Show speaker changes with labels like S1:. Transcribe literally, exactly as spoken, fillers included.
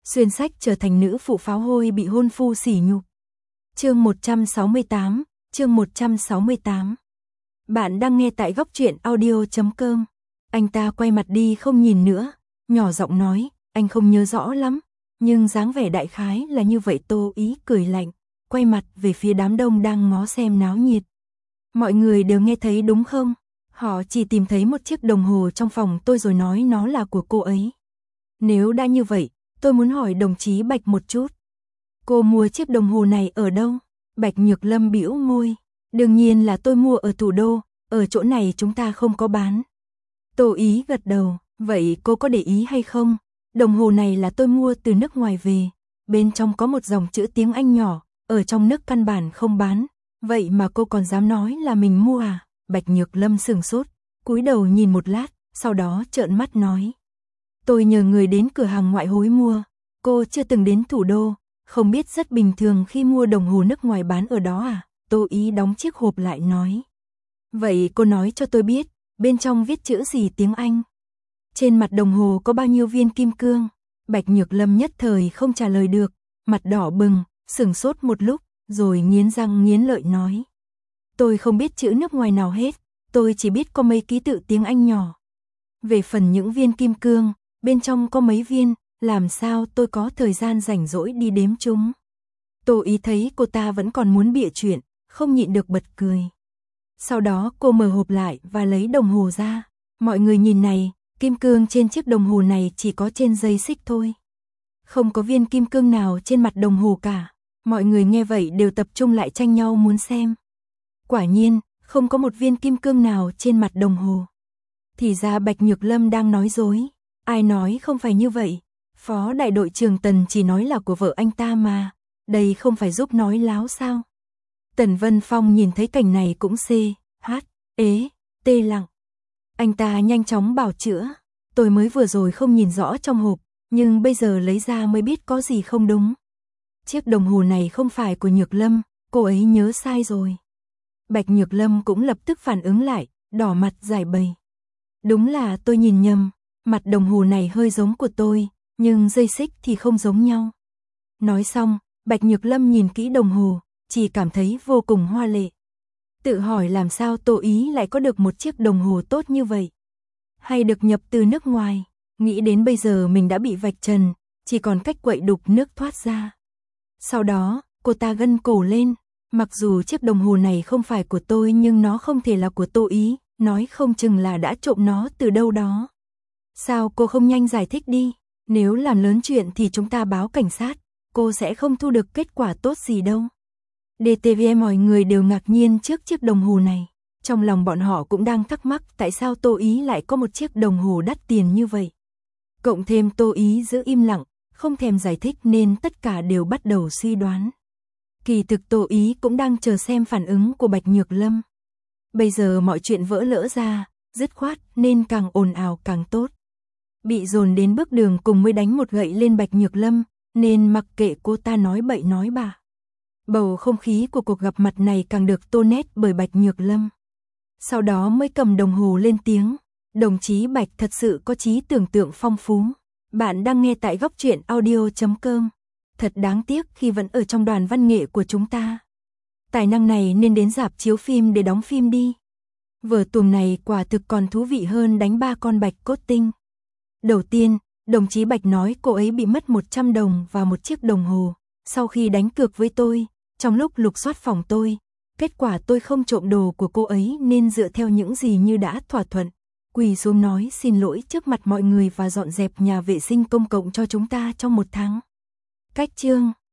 S1: xuyên sách trở thành nữ phụ pháo hôi bị hôn phu sỉ nhục. Chương một trăm sáu mươi tám, chương một trăm sáu mươi tám. Bạn đang nghe tại góc truyện audio chấm com. Anh ta quay mặt đi không nhìn nữa, nhỏ giọng nói, anh không nhớ rõ lắm, nhưng dáng vẻ đại khái là như vậy. Tô Ý cười lạnh, quay mặt về phía đám đông đang ngó xem náo nhiệt. Mọi người đều nghe thấy đúng không? Họ chỉ tìm thấy một chiếc đồng hồ trong phòng tôi rồi nói nó là của cô ấy. Nếu đã như vậy, tôi muốn hỏi đồng chí Bạch một chút. Cô mua chiếc đồng hồ này ở đâu? Bạch Nhược Lâm bĩu môi. Đương nhiên là tôi mua ở thủ đô, ở chỗ này chúng ta không có bán. Tô Ý gật đầu, vậy cô có để ý hay không? Đồng hồ này là tôi mua từ nước ngoài về, bên trong có một dòng chữ tiếng Anh nhỏ, ở trong nước căn bản không bán, vậy mà cô còn dám nói là mình mua à? Bạch Nhược Lâm sửng sốt, cúi đầu nhìn một lát, sau đó trợn mắt nói. Tôi nhờ người đến cửa hàng ngoại hối mua, cô chưa từng đến thủ đô, không biết rất bình thường khi mua đồng hồ nước ngoài bán ở đó à? Tô Ý đóng chiếc hộp lại nói. Vậy cô nói cho tôi biết, bên trong viết chữ gì tiếng Anh? Trên mặt đồng hồ có bao nhiêu viên kim cương? Bạch Nhược Lâm nhất thời không trả lời được, mặt đỏ bừng, sửng sốt một lúc, rồi nghiến răng nghiến lợi nói. Tôi không biết chữ nước ngoài nào hết, tôi chỉ biết có mấy ký tự tiếng Anh nhỏ. Về phần những viên kim cương, bên trong có mấy viên, làm sao tôi có thời gian rảnh rỗi đi đếm chúng? Tô Ý thấy cô ta vẫn còn muốn bịa chuyện, không nhịn được bật cười. Sau đó cô mở hộp lại và lấy đồng hồ ra. Mọi người nhìn này, kim cương trên chiếc đồng hồ này chỉ có trên dây xích thôi. Không có viên kim cương nào trên mặt đồng hồ cả. Mọi người nghe vậy đều tập trung lại tranh nhau muốn xem. Quả nhiên, không có một viên kim cương nào trên mặt đồng hồ. Thì ra Bạch Nhược Lâm đang nói dối. Ai nói không phải như vậy? Phó đại đội trưởng Tần chỉ nói là của vợ anh ta mà. Đây không phải giúp nói láo sao? Tần Vân Phong nhìn thấy cảnh này cũng xê, hát, ế, tê lặng. Anh ta nhanh chóng bảo chữa. Tôi mới vừa rồi không nhìn rõ trong hộp, nhưng bây giờ lấy ra mới biết có gì không đúng. Chiếc đồng hồ này không phải của Nhược Lâm, cô ấy nhớ sai rồi. Bạch Nhược Lâm cũng lập tức phản ứng lại, đỏ mặt giải bày. Đúng là tôi nhìn nhầm, mặt đồng hồ này hơi giống của tôi, nhưng dây xích thì không giống nhau. Nói xong, Bạch Nhược Lâm nhìn kỹ đồng hồ, chỉ cảm thấy vô cùng hoa lệ. Tự hỏi làm sao Tô Ý lại có được một chiếc đồng hồ tốt như vậy? Hay được nhập từ nước ngoài? Nghĩ đến bây giờ mình đã bị vạch trần, chỉ còn cách quậy đục nước thoát ra. Sau đó, cô ta gân cổ lên. Mặc dù chiếc đồng hồ này không phải của tôi nhưng nó không thể là của Tô Ý, nói không chừng là đã trộm nó từ đâu đó. Sao cô không nhanh giải thích đi? Nếu làm lớn chuyện thì chúng ta báo cảnh sát, cô sẽ không thu được kết quả tốt gì đâu. đê tê vê mọi người đều ngạc nhiên trước chiếc đồng hồ này. Trong lòng bọn họ cũng đang thắc mắc tại sao Tô Ý lại có một chiếc đồng hồ đắt tiền như vậy. Cộng thêm Tô Ý giữ im lặng, không thèm giải thích nên tất cả đều bắt đầu suy đoán. Kỳ thực Tô Ý cũng đang chờ xem phản ứng của Bạch Nhược Lâm. Bây giờ mọi chuyện vỡ lỡ ra, dứt khoát nên càng ồn ào càng tốt. Bị dồn đến bước đường cùng mới đánh một gậy lên Bạch Nhược Lâm, nên mặc kệ cô ta nói bậy nói bạ. Bầu không khí của cuộc gặp mặt này càng được tô nét bởi Bạch Nhược Lâm. Sau đó mới cầm đồng hồ lên tiếng. Đồng chí Bạch thật sự có trí tưởng tượng phong phú. Bạn đang nghe tại góc truyện audio chấm com. Thật đáng tiếc khi vẫn ở trong đoàn văn nghệ của chúng ta. Tài năng này nên đến rạp chiếu phim để đóng phim đi. Vở tuồng này quả thực còn thú vị hơn đánh ba con bạch cốt tinh. Đầu tiên, đồng chí Bạch nói cô ấy bị mất một trăm đồng và một chiếc đồng hồ. Sau khi đánh cược với tôi, trong lúc lục soát phòng tôi, kết quả tôi không trộm đồ của cô ấy nên dựa theo những gì như đã thỏa thuận. Quỳ xuống nói xin lỗi trước mặt mọi người và dọn dẹp nhà vệ sinh công cộng cho chúng ta trong một tháng. Cách chương